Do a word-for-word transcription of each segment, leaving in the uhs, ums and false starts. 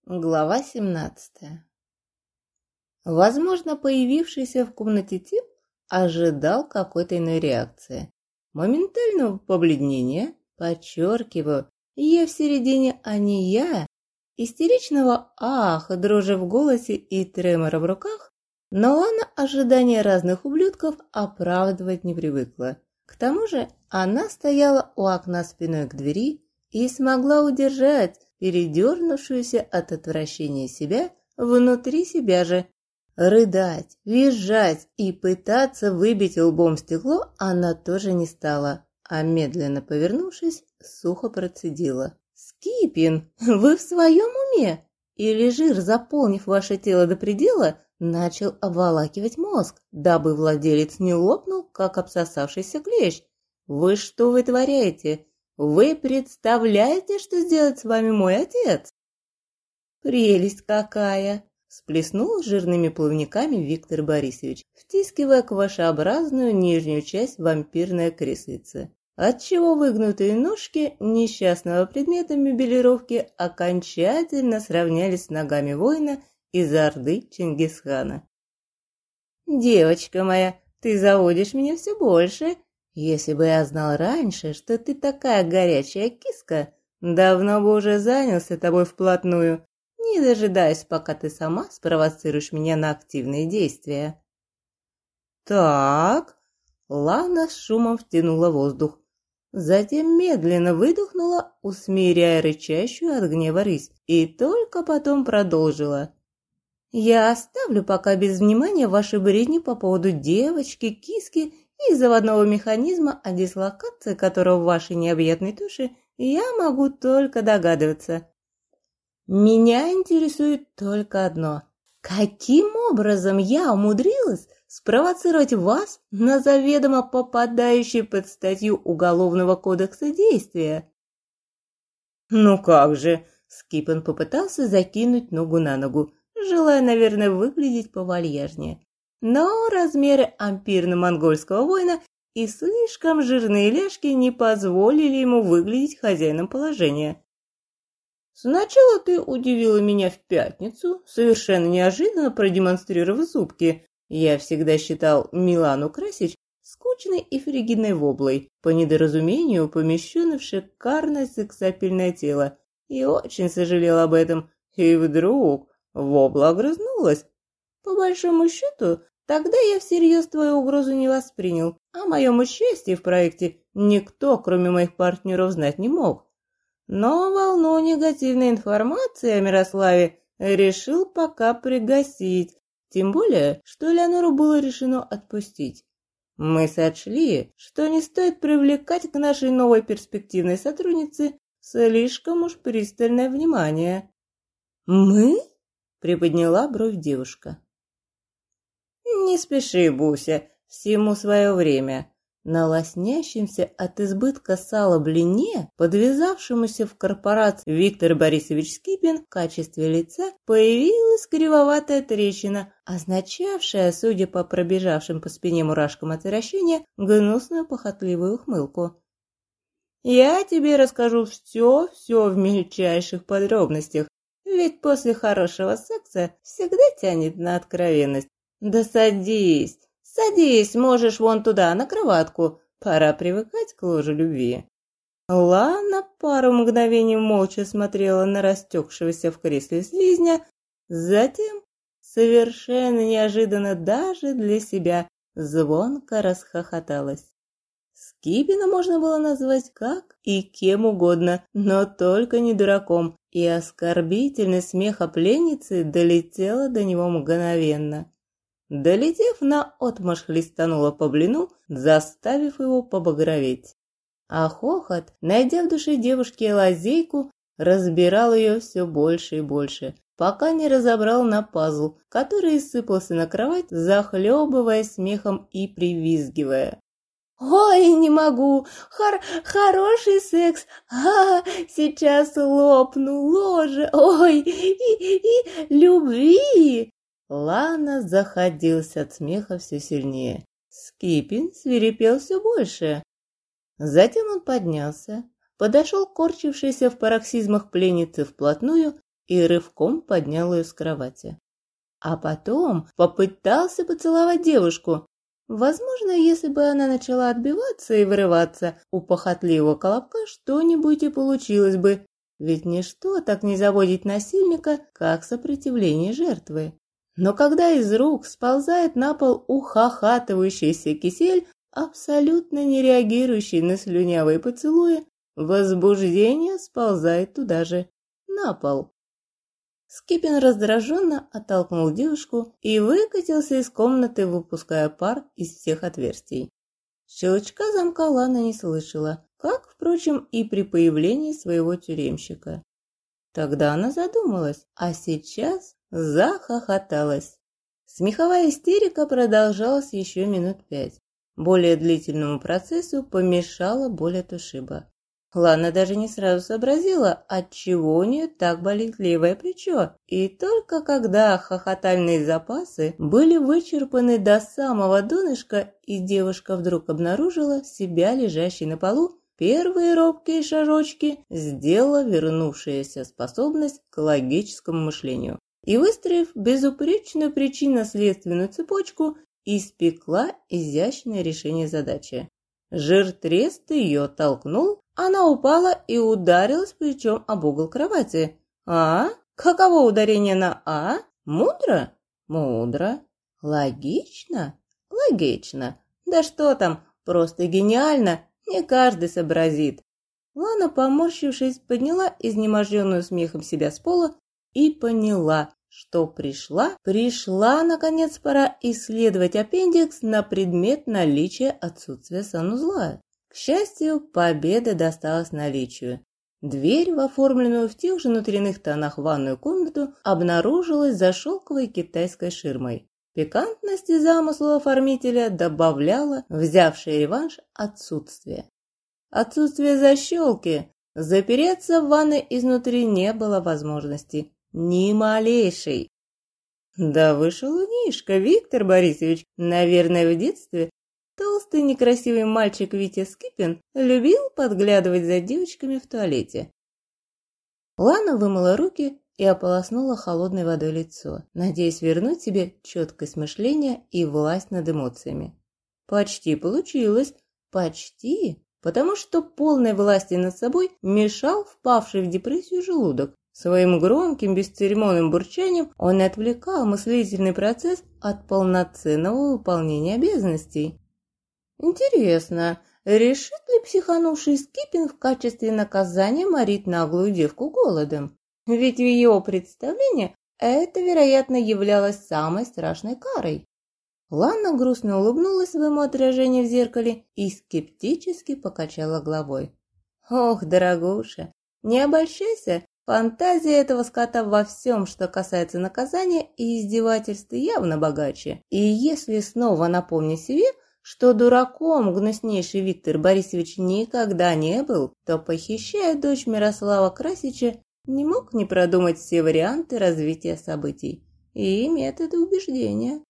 Глава семнадцатая. Возможно, появившийся в комнате тип ожидал какой-то иной реакции. Моментального побледнения, подчеркиваю, я в середине, а не я, истеричного аха, дрожи в голосе и тремора в руках, но Лана ожидания разных ублюдков оправдывать не привыкла. К тому же она стояла у окна спиной к двери и смогла удержать передернувшуюся от отвращения себя внутри себя же. Рыдать, визжать и пытаться выбить лбом стекло она тоже не стала, а медленно повернувшись, сухо процедила. «Скипин, вы в своем уме? Или жир, заполнив ваше тело до предела, начал обволакивать мозг, дабы владелец не лопнул, как обсосавшийся клещ? Вы что вытворяете? Вы представляете, что сделает с вами мой отец?» «Прелесть какая!» – сплеснул жирными плавниками Виктор Борисович, втискивая квашеобразную нижнюю часть вампирной кресliцы, отчего выгнутые ножки несчастного предмета мебелировки окончательно сравнялись с ногами воина из орды Чингисхана. «Девочка моя, ты заводишь меня все больше. Если бы я знал раньше, что ты такая горячая киска, давно бы уже занялся тобой вплотную, не дожидаясь, пока ты сама спровоцируешь меня на активные действия». «Так», — Лана с шумом втянула воздух, затем медленно выдохнула, усмиряя рычащую от гнева рысь, и только потом продолжила. «Я оставлю пока без внимания ваши бредни по поводу девочки, киски и заводного механизма, о дислокации которого в вашей необъятной туше я могу только догадываться. Меня интересует только одно. Каким образом я умудрилась спровоцировать вас на заведомо попадающие под статью Уголовного кодекса действия?» «Ну как же!» – Скипин попытался закинуть ногу на ногу, желая, наверное, выглядеть повальяжнее. Но размеры ампирно-монгольского воина и слишком жирные ляжки не позволили ему выглядеть хозяином положения. «Сначала ты удивила меня в пятницу, совершенно неожиданно продемонстрировав зубки. Я всегда считал Милану Красич скучной и фригидной воблой, по недоразумению помещенной в шикарное сексапильное тело, и очень сожалел об этом. И вдруг вобла огрызнулась. По большому счету, тогда я всерьез твою угрозу не воспринял, а о моем участии в проекте никто, кроме моих партнеров, знать не мог. Но волну негативной информации о Мирославе решил пока пригасить, тем более, что Элеонору было решено отпустить. Мы сочли, что не стоит привлекать к нашей новой перспективной сотруднице слишком уж пристальное внимание». «Мы?» – приподняла бровь девушка. «Не спеши, Буся, всему свое время». На лоснящемся от избытка сала блине, подвязавшемуся в корпорации Виктор Борисович Скипин в качестве лица, появилась кривоватая трещина, означавшая, судя по пробежавшим по спине мурашкам отвращения, гнусную похотливую ухмылку. «Я тебе расскажу все-все в мельчайших подробностях, ведь после хорошего секса всегда тянет на откровенность. Да садись! «Садись, можешь вон туда, на кроватку. Пора привыкать к ложу любви». Лана пару мгновений молча смотрела на растекшегося в кресле слизня, затем, совершенно неожиданно даже для себя, звонко расхохоталась. Скипина можно было назвать как и кем угодно, но только не дураком, и оскорбительный смех о пленнице долетело до него мгновенно. Долетев, наотмашь хлестанула по блину, заставив его побагроветь. А хохот, найдя в душе девушки лазейку, разбирал ее все больше и больше, пока не разобрал на пазл, который сыпался на кровать, захлебываясь смехом и привизгивая. «Ой, не могу! Хор хороший секс! А, сейчас лопну, ложе! Ой, и, и любви!» Лана заходилась от смеха все сильнее. Скипин свирепел все больше. Затем он поднялся, подошел к корчившейся в пароксизмах пленнице вплотную и рывком поднял ее с кровати. А потом попытался поцеловать девушку. Возможно, если бы она начала отбиваться и вырываться, у похотливого колобка что-нибудь и получилось бы. Ведь ничто так не заводит насильника, как сопротивление жертвы. Но когда из рук сползает на пол ухахатывающийся кисель, абсолютно не реагирующий на слюнявые поцелуи, возбуждение сползает туда же, на пол. Скипин раздраженно оттолкнул девушку и выкатился из комнаты, выпуская пар из всех отверстий. Щелчка замка Лана не слышала, как, впрочем, и при появлении своего тюремщика. Тогда она задумалась, а сейчас захохоталась. Смеховая истерика продолжалась еще минут пять. Более длительному процессу помешала боль от ушиба. Лана даже не сразу сообразила, отчего у нее так болит левое плечо, и только когда хохотальные запасы были вычерпаны до самого донышка, и девушка вдруг обнаружила себя лежащей на полу, первые робкие шажочки сделала вернувшаяся способность к логическому мышлению. И, выстроив безупречную причинно-следственную цепочку, испекла изящное решение задачи. Жиртрест ее толкнул, она упала и ударилась плечом об угол кровати. А? Каково ударение на «а»? Мудро? Мудро. Логично? Логично. Да что там, просто гениально, не каждый сообразит. Лана, поморщившись, подняла изнеможденную смехом себя с пола и поняла, что пришла, пришла, наконец, пора исследовать аппендикс на предмет наличия отсутствия санузла. К счастью, победа досталась наличию. Дверь, в оформленную в тех же внутренних тонах ванную комнату, обнаружилась за шелковой китайской ширмой. Пикантности замысла оформителя добавляла взявший реванш отсутствие. Отсутствие защелки. Запереться в ванной изнутри не было возможности. Ни малейшей. Да вы шалунишка, Виктор Борисович. Наверное, в детстве толстый некрасивый мальчик Витя Скипин любил подглядывать за девочками в туалете. Лана вымыла руки и ополоснула холодной водой лицо, надеясь вернуть себе четкость мышления и власть над эмоциями. Почти получилось. Почти. Потому что полной власти над собой мешал впавший в депрессию желудок. Своим громким, бесцеремонным бурчанием он отвлекал мыслительный процесс от полноценного выполнения обязанностей. Интересно, решит ли психанувший Скипин в качестве наказания морить наглую девку голодом? Ведь в ее представлении это, вероятно, являлось самой страшной карой. Лана грустно улыбнулась своему отражению в зеркале и скептически покачала головой. Ох, дорогуша, не обольщайся. Фантазия этого скота во всем, что касается наказания и издевательств, явно богаче. И если снова напомнить себе, что дураком гнуснейший Виктор Борисович никогда не был, то, похищая дочь Мирослава Красича, не мог не продумать все варианты развития событий и методы убеждения.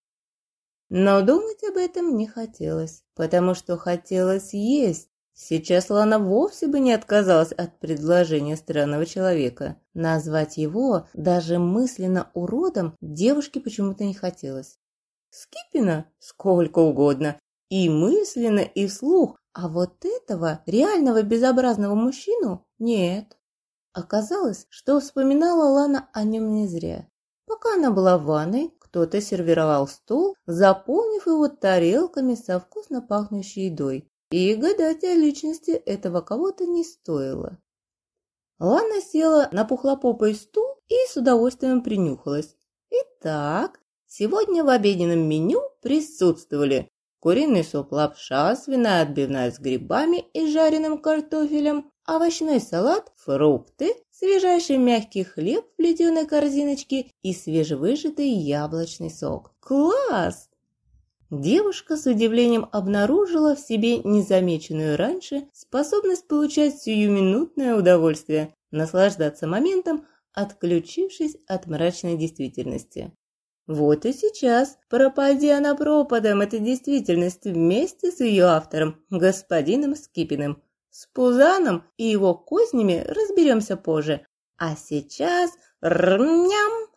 Но думать об этом не хотелось, потому что хотелось есть. Сейчас Лана вовсе бы не отказалась от предложения странного человека. Назвать его даже мысленно уродом девушке почему-то не хотелось. Скипина сколько угодно, и мысленно, и вслух, а вот этого реального безобразного мужчину нет. Оказалось, что вспоминала Лана о нем не зря. Пока она была в ванной, кто-то сервировал стол, заполнив его тарелками со вкусно пахнущей едой. И гадать о личности этого кого-то не стоило. Лана села на пухлопопый стул и с удовольствием принюхалась. Итак, сегодня в обеденном меню присутствовали куриный суп-лапша, свиная отбивная с грибами и жареным картофелем, овощной салат, фрукты, свежайший мягкий хлеб в плетеной корзиночке и свежевыжатый яблочный сок. Класс! Девушка с удивлением обнаружила в себе незамеченную раньше способность получать сиюминутное удовольствие, наслаждаться моментом, отключившись от мрачной действительности. Вот и сейчас, пропади она пропадом, эта действительность вместе с ее автором, господином Скипиным. С Пузаном и его кознями разберемся позже, А сейчас рням!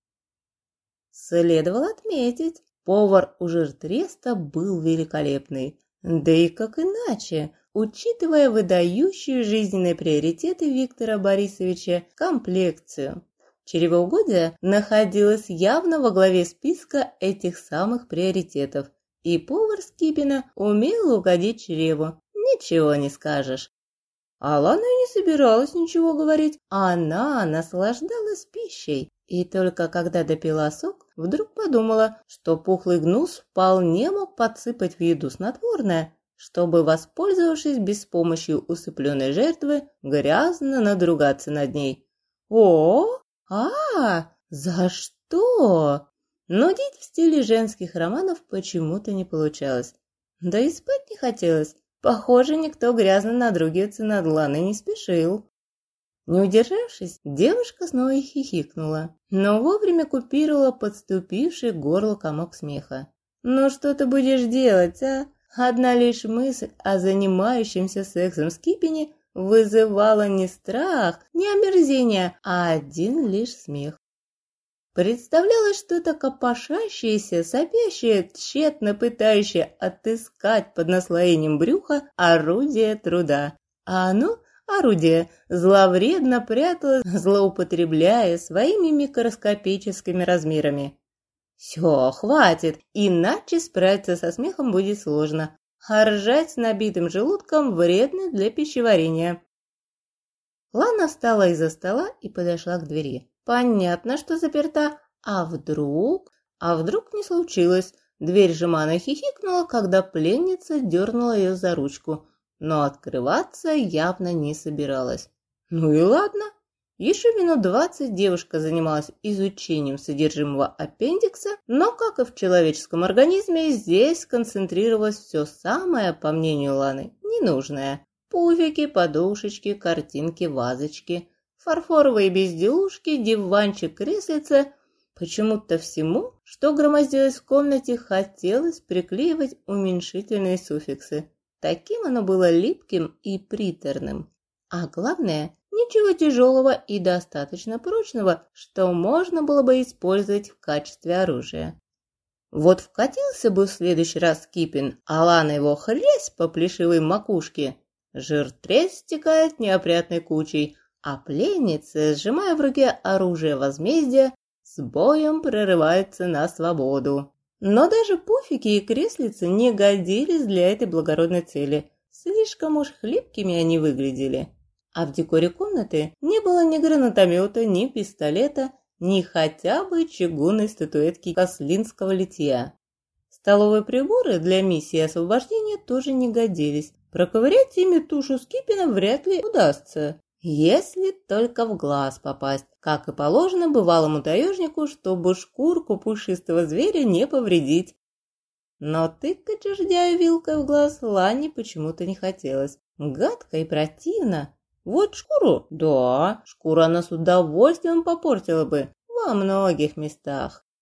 Следовало отметить, повар у жиртреста был великолепный. Да и как иначе, учитывая выдающие жизненные приоритеты Виктора Борисовича, комплекцию. Чревоугодие находилось явно во главе списка этих самых приоритетов, и повар Скипина умел угодить чреву, ничего не скажешь. А Лана не собиралась ничего говорить, она наслаждалась пищей. И только когда допила сок, вдруг подумала, что пухлый гнус вполне мог подсыпать в еду снотворное, чтобы, воспользовавшись без помощи усыпленной жертвы, грязно надругаться над ней. О, а, за что? Нудить в стиле женских романов почему-то не получалось. Да и спать не хотелось. Похоже, никто грязно надругиваться над Ланой не спешил. Не удержавшись, девушка снова хихикнула, но вовремя купировала подступивший к горлу комок смеха. «Ну что ты будешь делать, а?» Одна лишь мысль о занимающемся сексом Скипине вызывала не страх, не омерзение, а один лишь смех. Представлялось что-то копошащееся, сопящее, тщетно пытающее отыскать под наслоением брюха орудие труда. А оно, орудие, зловредно пряталось, злоупотребляя своими микроскопическими размерами. Все, хватит, иначе справиться со смехом будет сложно, а ржать с набитым желудком вредно для пищеварения. Лана встала из-за стола и подошла к двери. Понятно, что заперта, а вдруг... А вдруг не случилось. Дверь жеманно хихикнула, когда пленница дернула ее за ручку, но открываться явно не собиралась. Ну и ладно. Еще минут двадцать девушка занималась изучением содержимого аппендикса, но, как и в человеческом организме, здесь концентрировалось все самое, по мнению Ланы, ненужное. Пуфики, подушечки, картинки, вазочки, фарфоровые безделушки, диванчик, креслице. Почему-то всему, что громоздилось в комнате, хотелось приклеивать уменьшительные суффиксы. Таким оно было липким и приторным. А главное, ничего тяжелого и достаточно прочного, что можно было бы использовать в качестве оружия. Вот вкатился бы в следующий раз Скипин, а Лана его хрясь по плешивой макушке. Жиртрес стекает неопрятной кучей, а пленница, сжимая в руке оружие возмездия, с боем прорывается на свободу. Но даже пуфики и креслицы не годились для этой благородной цели. Слишком уж хлипкими они выглядели. А в декоре комнаты не было ни гранатомета, ни пистолета, ни хотя бы чугунной статуэтки кослинского литья. Столовые приборы для миссии освобождения тоже не годились. Проковырять ими тушу Скипина вряд ли удастся, если только в глаз попасть, как и положено бывалому таежнику, чтобы шкурку пушистого зверя не повредить. Но тыкать жердяю вилкой в глаз Лане почему-то не хотелось. Гадко и противно. Вот шкуру? Да, шкуру она с удовольствием попортила бы во многих местах.